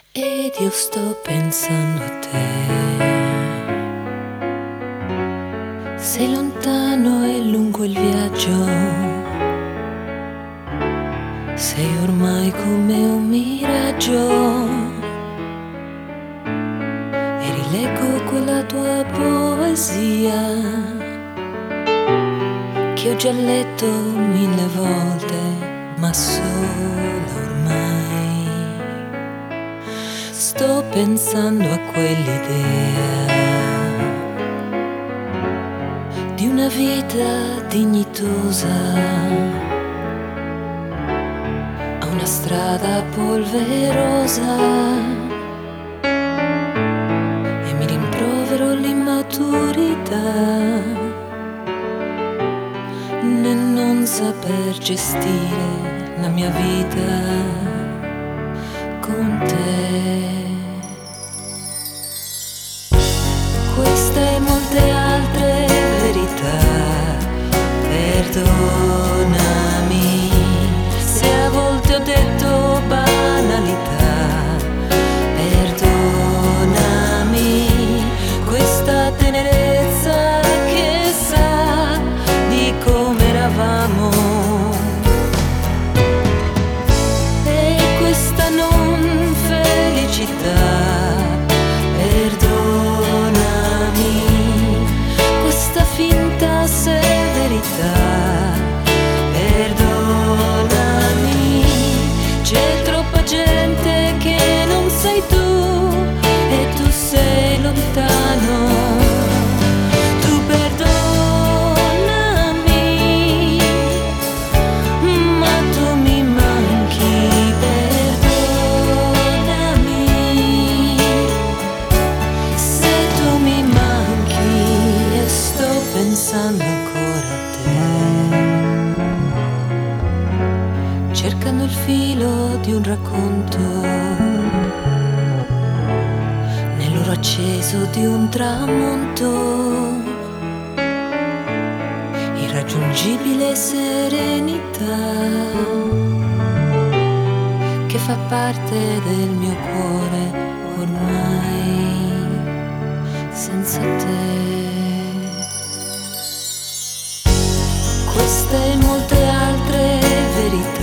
Ed io sto pensando a te. Sei lontano e lungo il viaggio, sei ormai come un miraggio. E rileggo quella tua poesia che ho già letto 1000 volte, ma sola ormai. Sto pensando a quell'idea di una vita dignitosa, a una strada polverosa, e mi rimprovero l'immaturità nel non saper gestire la mia vita con te. Questa e molte altre verità, perdonami se a volte ho detto banalità, perdonami questa tenerezza che sa di come eravamo, e questa non felicità, perdonami questa finta severità, perdonami, c'è troppa gente che non sei tu e tu sei lontano. Tu perdonami, ma tu mi manchi, perdonami se tu mi manchi e sto pensando ancora a te, cercando il filo di un racconto nell'oro acceso di un tramonto, irraggiungibile serenità che fa parte del mio cuore ormai senza te. Queste e molte altre verità,